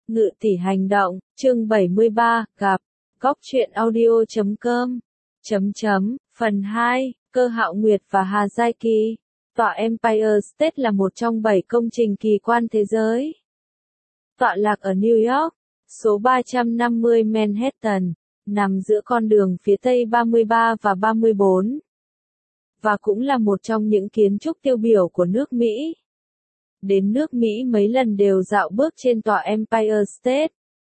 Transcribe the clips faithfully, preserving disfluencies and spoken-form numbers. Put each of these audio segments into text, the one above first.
Ngự tỷ hành động, chương bảy mươi ba, gặp, góc truyện audio chấm com, chấm chấm, phần hai, Cơ Hạo Nguyệt và Hà Giai Kỳ. Tọa Empire State là một trong bảy công trình kỳ quan thế giới. Tọa lạc ở New York, số ba trăm năm mươi Manhattan, nằm giữa con đường phía Tây ba mươi ba và ba mươi bốn. Và cũng là một trong những kiến trúc tiêu biểu của nước Mỹ. Đến nước Mỹ mấy lần đều dạo bước trên tọa Empire State.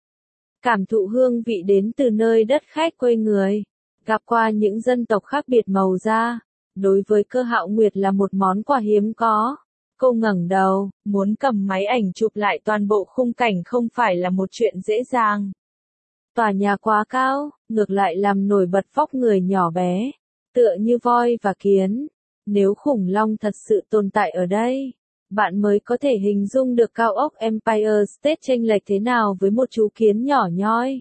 Cảm thụ hương vị đến từ nơi đất khách quê người, gặp qua những dân tộc khác biệt màu da, đối với Cơ Hạo Nguyệt là một món quà hiếm có. Cô ngẩng đầu, muốn cầm máy ảnh chụp lại toàn bộ khung cảnh không phải là một chuyện dễ dàng. Tòa nhà quá cao, ngược lại làm nổi bật vóc người nhỏ bé, tựa như voi và kiến. Nếu khủng long thật sự tồn tại ở đây, bạn mới có thể hình dung được cao ốc Empire State chênh lệch thế nào với một chú kiến nhỏ nhoi.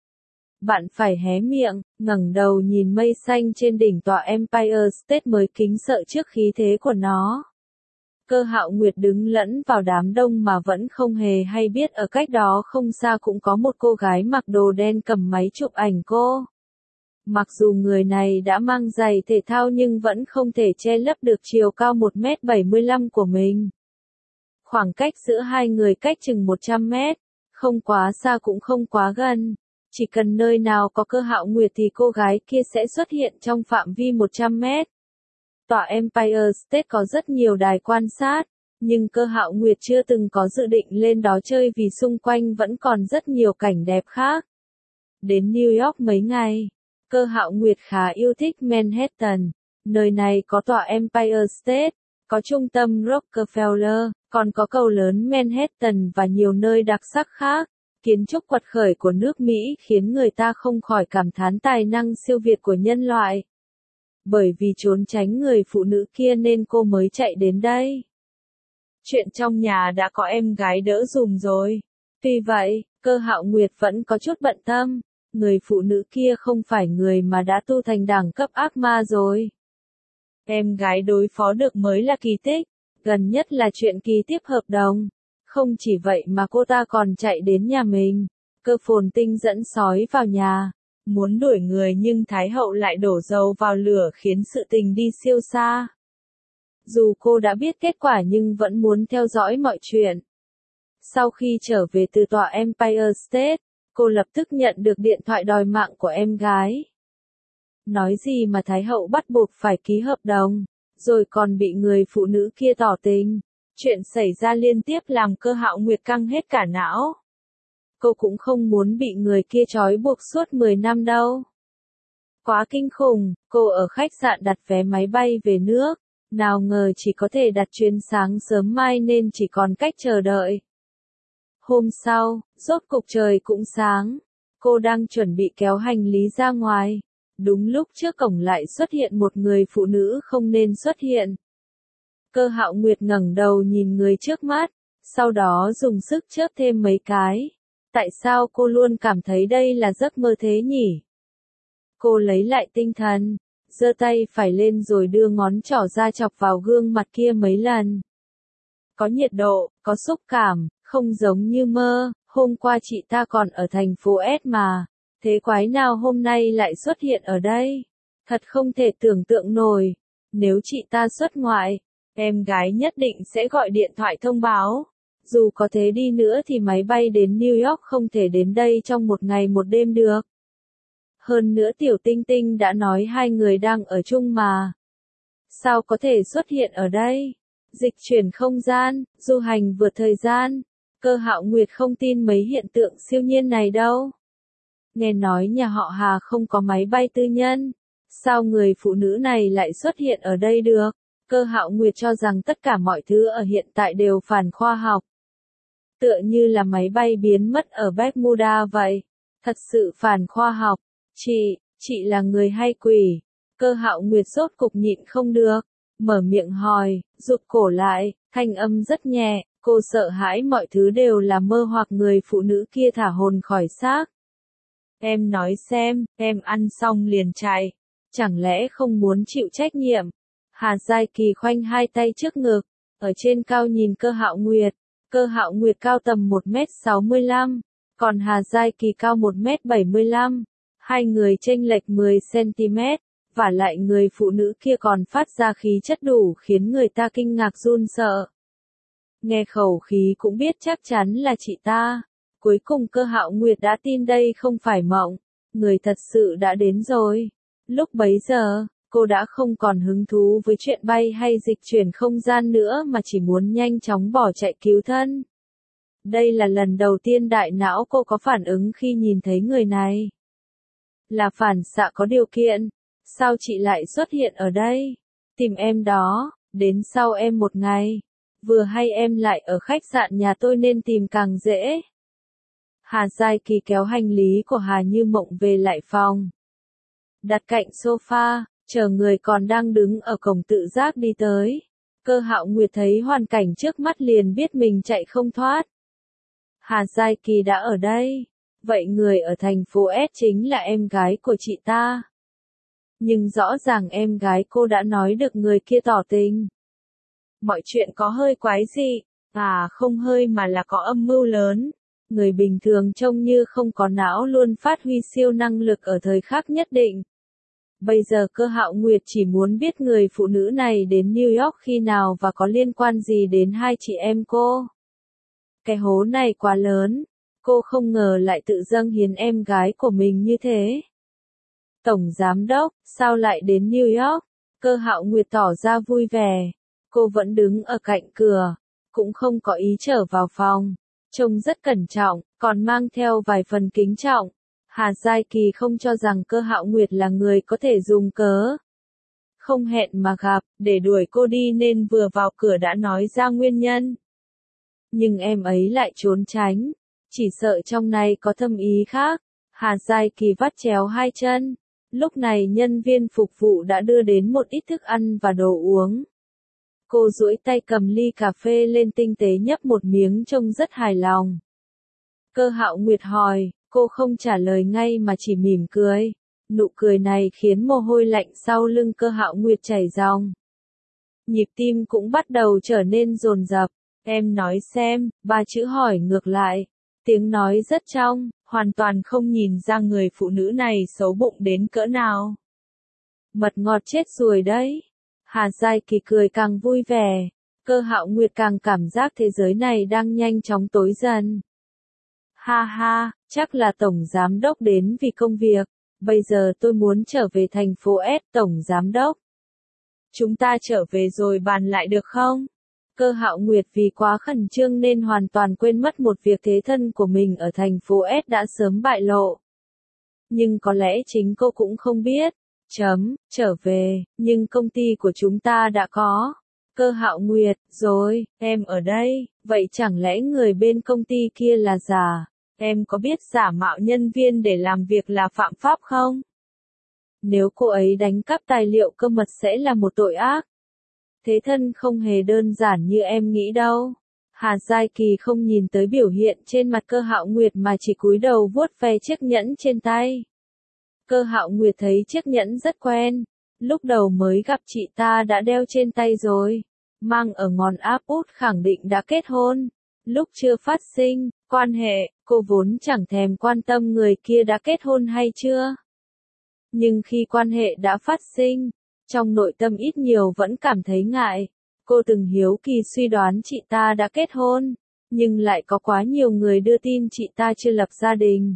Bạn phải hé miệng, ngẩng đầu nhìn mây xanh trên đỉnh tọa Empire State mới kính sợ trước khí thế của nó. Cơ Hạo Nguyệt đứng lẫn vào đám đông mà vẫn không hề hay biết ở cách đó không xa cũng có một cô gái mặc đồ đen cầm máy chụp ảnh cô. Mặc dù người này đã mang giày thể thao nhưng vẫn không thể che lấp được chiều cao một mét bảy mươi lăm của mình. Khoảng cách giữa hai người cách chừng một trăm mét, không quá xa cũng không quá gần. Chỉ cần nơi nào có Cơ Hạo Nguyệt thì cô gái kia sẽ xuất hiện trong phạm vi một trăm mét. Tọa Empire State có rất nhiều đài quan sát, nhưng Cơ Hạo Nguyệt chưa từng có dự định lên đó chơi vì xung quanh vẫn còn rất nhiều cảnh đẹp khác. Đến New York mấy ngày, Cơ Hạo Nguyệt khá yêu thích Manhattan. Nơi này có tọa Empire State, có trung tâm Rockefeller, còn có cầu lớn Manhattan và nhiều nơi đặc sắc khác. Kiến trúc quật khởi của nước Mỹ khiến người ta không khỏi cảm thán tài năng siêu việt của nhân loại. Bởi vì trốn tránh người phụ nữ kia nên cô mới chạy đến đây. Chuyện trong nhà đã có em gái đỡ dùm rồi. Tuy vậy, Cơ Hạo Nguyệt vẫn có chút bận tâm. Người phụ nữ kia không phải người mà đã tu thành đẳng cấp ác ma rồi. Em gái đối phó được mới là kỳ tích. Gần nhất là chuyện ký tiếp hợp đồng. Không chỉ vậy mà cô ta còn chạy đến nhà mình. Cơ Phồn Tinh dẫn sói vào nhà. Muốn đuổi người nhưng Thái Hậu lại đổ dầu vào lửa khiến sự tình đi siêu xa. Dù cô đã biết kết quả nhưng vẫn muốn theo dõi mọi chuyện. Sau khi trở về từ tọa Empire State, cô lập tức nhận được điện thoại đòi mạng của em gái. Nói gì mà Thái Hậu bắt buộc phải ký hợp đồng, rồi còn bị người phụ nữ kia tỏ tình. Chuyện xảy ra liên tiếp làm Cơ Hạo Nguyệt căng hết cả não. Cô cũng không muốn bị người kia trói buộc suốt mười năm đâu. Quá kinh khủng, cô ở khách sạn đặt vé máy bay về nước, nào ngờ chỉ có thể đặt chuyến sáng sớm mai nên chỉ còn cách chờ đợi. Hôm sau, rốt cục trời cũng sáng, cô đang chuẩn bị kéo hành lý ra ngoài. Đúng lúc trước cổng lại xuất hiện một người phụ nữ không nên xuất hiện. Cơ Hạo Nguyệt ngẩng đầu nhìn người trước mắt, sau đó dùng sức chớp thêm mấy cái. Tại sao cô luôn cảm thấy đây là giấc mơ thế nhỉ? Cô lấy lại tinh thần, giơ tay phải lên rồi đưa ngón trỏ ra chọc vào gương mặt kia mấy lần. Có nhiệt độ, có xúc cảm, không giống như mơ. Hôm qua chị ta còn ở thành phố S mà. Thế quái nào hôm nay lại xuất hiện ở đây? Thật không thể tưởng tượng nổi. Nếu chị ta xuất ngoại, em gái nhất định sẽ gọi điện thoại thông báo. Dù có thế đi nữa thì máy bay đến New York không thể đến đây trong một ngày một đêm được. Hơn nữa Tiểu Tinh Tinh đã nói hai người đang ở chung mà. Sao có thể xuất hiện ở đây? Dịch chuyển không gian, du hành vượt thời gian. Cơ Hạo Nguyệt không tin mấy hiện tượng siêu nhiên này đâu. Nghe nói nhà họ Hà không có máy bay tư nhân. Sao người phụ nữ này lại xuất hiện ở đây được? Cơ Hạo Nguyệt cho rằng tất cả mọi thứ ở hiện tại đều phản khoa học. Tựa như là máy bay biến mất ở Bermuda vậy. Thật sự phản khoa học. Chị, chị là người hay quỷ? Cơ Hạo Nguyệt rốt cục nhịn không được. Mở miệng hỏi, rụt cổ lại, thanh âm rất nhẹ. Cô sợ hãi mọi thứ đều là mơ hoặc người phụ nữ kia thả hồn khỏi xác. Em nói xem, em ăn xong liền chạy. Chẳng lẽ không muốn chịu trách nhiệm? Hà Giai Kỳ khoanh hai tay trước ngực, ở trên cao nhìn Cơ Hạo Nguyệt. Cơ Hạo Nguyệt cao tầm một mét sáu mươi lăm, còn Hà Giai Kỳ cao một mét bảy mươi lăm, hai người chênh lệch mười xăng ti mét, vả lại người phụ nữ kia còn phát ra khí chất đủ khiến người ta kinh ngạc run sợ. Nghe khẩu khí cũng biết chắc chắn là chị ta. Cuối cùng Cơ Hạo Nguyệt đã tin đây không phải mộng, người thật sự đã đến rồi. Lúc bấy giờ, cô đã không còn hứng thú với chuyện bay hay dịch chuyển không gian nữa mà chỉ muốn nhanh chóng bỏ chạy cứu thân. Đây là lần đầu tiên đại não cô có phản ứng khi nhìn thấy người này. Là phản xạ có điều kiện. Sao chị lại xuất hiện ở đây? Tìm em đó, đến sau em một ngày. Vừa hay em lại ở khách sạn nhà tôi nên tìm càng dễ. Hà Giai Kỳ kéo hành lý của Hà Như Mộng về lại phòng. Đặt cạnh sofa, chờ người còn đang đứng ở cổng tự giác đi tới. Cơ Hạo Nguyệt thấy hoàn cảnh trước mắt liền biết mình chạy không thoát. Hà Giai Kỳ đã ở đây. Vậy người ở thành phố S chính là em gái của chị ta. Nhưng rõ ràng em gái cô đã nói được người kia tỏ tình. Mọi chuyện có hơi quái dị, à không hơi mà là có âm mưu lớn. Người bình thường trông như không có não luôn phát huy siêu năng lực ở thời khắc nhất định. Bây giờ Cơ Hạo Nguyệt chỉ muốn biết người phụ nữ này đến New York khi nào và có liên quan gì đến hai chị em cô. Cái hố này quá lớn, cô không ngờ lại tự dâng hiến em gái của mình như thế. Tổng Giám Đốc, sao lại đến New York? Cơ Hạo Nguyệt tỏ ra vui vẻ. Cô vẫn đứng ở cạnh cửa, cũng không có ý trở vào phòng. Trông rất cẩn trọng, còn mang theo vài phần kính trọng. Hà Giai Kỳ không cho rằng Cơ Hạo Nguyệt là người có thể dùng cớ không hẹn mà gặp, để đuổi cô đi nên vừa vào cửa đã nói ra nguyên nhân. Nhưng em ấy lại trốn tránh, chỉ sợ trong này có thâm ý khác. Hà Giai Kỳ vắt chéo hai chân. Lúc này nhân viên phục vụ đã đưa đến một ít thức ăn và đồ uống. Cô duỗi tay cầm ly cà phê lên tinh tế nhấp một miếng trông rất hài lòng. Cơ Hạo Nguyệt hỏi, cô không trả lời ngay mà chỉ mỉm cười. Nụ cười này khiến mồ hôi lạnh sau lưng Cơ Hạo Nguyệt chảy ròng. Nhịp tim cũng bắt đầu trở nên dồn dập. Em nói xem, ba chữ hỏi ngược lại. Tiếng nói rất trong, hoàn toàn không nhìn ra người phụ nữ này xấu bụng đến cỡ nào. Mật ngọt chết rồi đấy. Hà Giai Kỳ cười càng vui vẻ. Cơ Hạo Nguyệt càng cảm giác thế giới này đang nhanh chóng tối dần. Ha ha, chắc là Tổng Giám Đốc đến vì công việc. Bây giờ tôi muốn trở về thành phố S, Tổng Giám Đốc. Chúng ta trở về rồi bàn lại được không? Cơ Hạo Nguyệt vì quá khẩn trương nên hoàn toàn quên mất một việc thế thân của mình ở thành phố S đã sớm bại lộ. Nhưng có lẽ chính cô cũng không biết. Chấm, trở về, nhưng công ty của chúng ta đã có. Cơ Hạo Nguyệt, rồi, em ở đây, vậy chẳng lẽ người bên công ty kia là giả? Em có biết giả mạo nhân viên để làm việc là phạm pháp không? Nếu cô ấy đánh cắp tài liệu cơ mật sẽ là một tội ác. Thế thân không hề đơn giản như em nghĩ đâu. Hà Giai Kỳ không nhìn tới biểu hiện trên mặt Cơ Hạo Nguyệt mà chỉ cúi đầu vuốt ve chiếc nhẫn trên tay. Cơ Hạo Nguyệt thấy chiếc nhẫn rất quen. Lúc đầu mới gặp chị ta đã đeo trên tay rồi. Mang ở ngón áp út khẳng định đã kết hôn. Lúc chưa phát sinh quan hệ, cô vốn chẳng thèm quan tâm người kia đã kết hôn hay chưa. Nhưng khi quan hệ đã phát sinh, trong nội tâm ít nhiều vẫn cảm thấy ngại. Cô từng hiếu kỳ suy đoán chị ta đã kết hôn, nhưng lại có quá nhiều người đưa tin chị ta chưa lập gia đình.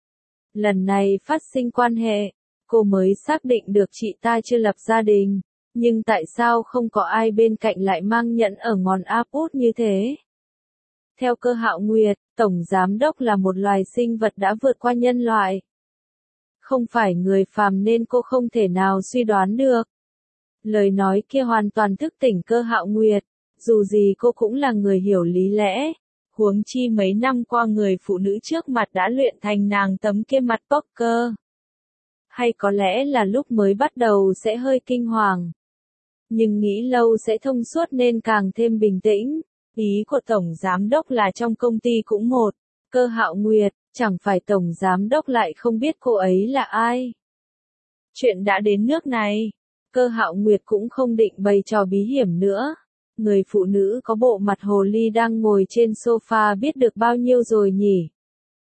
Lần này phát sinh quan hệ, cô mới xác định được chị ta chưa lập gia đình. Nhưng tại sao không có ai bên cạnh lại mang nhẫn ở ngón áp út như thế? Theo Cơ Hạo Nguyệt, Tổng Giám Đốc là một loài sinh vật đã vượt qua nhân loại. Không phải người phàm nên cô không thể nào suy đoán được. Lời nói kia hoàn toàn thức tỉnh Cơ Hạo Nguyệt. Dù gì cô cũng là người hiểu lý lẽ. Huống chi mấy năm qua người phụ nữ trước mặt đã luyện thành nàng tấm kia mặt poker. Hay có lẽ là lúc mới bắt đầu sẽ hơi kinh hoàng. Nhưng nghĩ lâu sẽ thông suốt nên càng thêm bình tĩnh. Ý của Tổng Giám Đốc là trong công ty cũng một. Cơ Hạo Nguyệt, chẳng phải Tổng Giám Đốc lại không biết cô ấy là ai. Chuyện đã đến nước này. Cơ Hạo Nguyệt cũng không định bày trò bí hiểm nữa. Người phụ nữ có bộ mặt hồ ly đang ngồi trên sofa biết được bao nhiêu rồi nhỉ?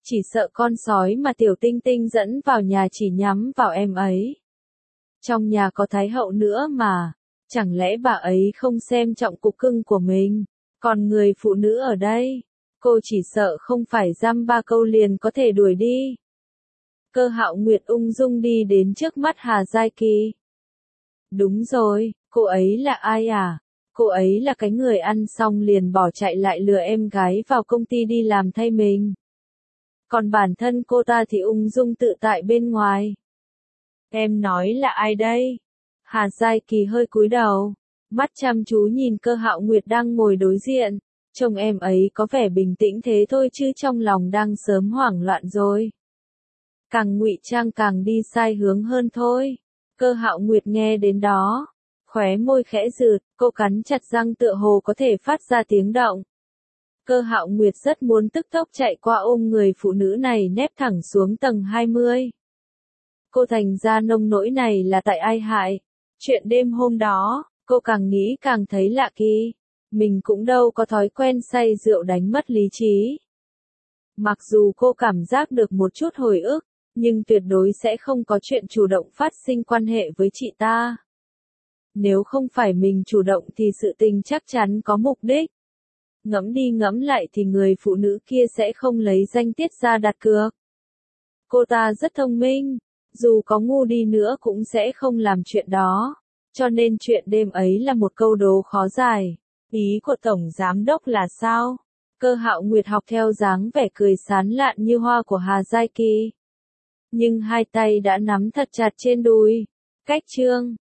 Chỉ sợ con sói mà tiểu tinh tinh dẫn vào nhà chỉ nhắm vào em ấy. Trong nhà có thái hậu nữa mà, chẳng lẽ bà ấy không xem trọng cục cưng của mình, còn người phụ nữ ở đây, cô chỉ sợ không phải dăm ba câu liền có thể đuổi đi. Cơ Hạo Nguyệt ung dung đi đến trước mắt Hà Giai Kỳ. Đúng rồi, cô ấy là ai à? Cô ấy là cái người ăn xong liền bỏ chạy lại lừa em gái vào công ty đi làm thay mình. Còn bản thân cô ta thì ung dung tự tại bên ngoài. Em nói là ai đây? Hà Giai Kỳ hơi cúi đầu, mắt chăm chú nhìn Cơ Hạo Nguyệt đang ngồi đối diện. Trông em ấy có vẻ bình tĩnh thế thôi chứ trong lòng đang sớm hoảng loạn rồi. Càng ngụy trang càng đi sai hướng hơn thôi. Cơ Hạo Nguyệt nghe đến đó, khóe môi khẽ rụt, cô cắn chặt răng tựa hồ có thể phát ra tiếng động. Cơ Hạo Nguyệt rất muốn tức tốc chạy qua ôm người phụ nữ này nép thẳng xuống tầng hai mươi. Cô thành ra nông nỗi này là tại ai hại? Chuyện đêm hôm đó, cô càng nghĩ càng thấy lạ kỳ. Mình cũng đâu có thói quen say rượu đánh mất lý trí. Mặc dù cô cảm giác được một chút hồi ức, nhưng tuyệt đối sẽ không có chuyện chủ động phát sinh quan hệ với chị ta. Nếu không phải mình chủ động thì sự tình chắc chắn có mục đích. Ngẫm đi ngẫm lại thì người phụ nữ kia sẽ không lấy danh tiết ra đặt cược. Cô ta rất thông minh, dù có ngu đi nữa cũng sẽ không làm chuyện đó. Cho nên chuyện đêm ấy là một câu đố khó giải. Ý của Tổng Giám Đốc là sao? Cơ Hạo Nguyệt học theo dáng vẻ cười sán lạn như hoa của Hà Giai Kỳ. Nhưng hai tay đã nắm thật chặt trên đùi. Cách chương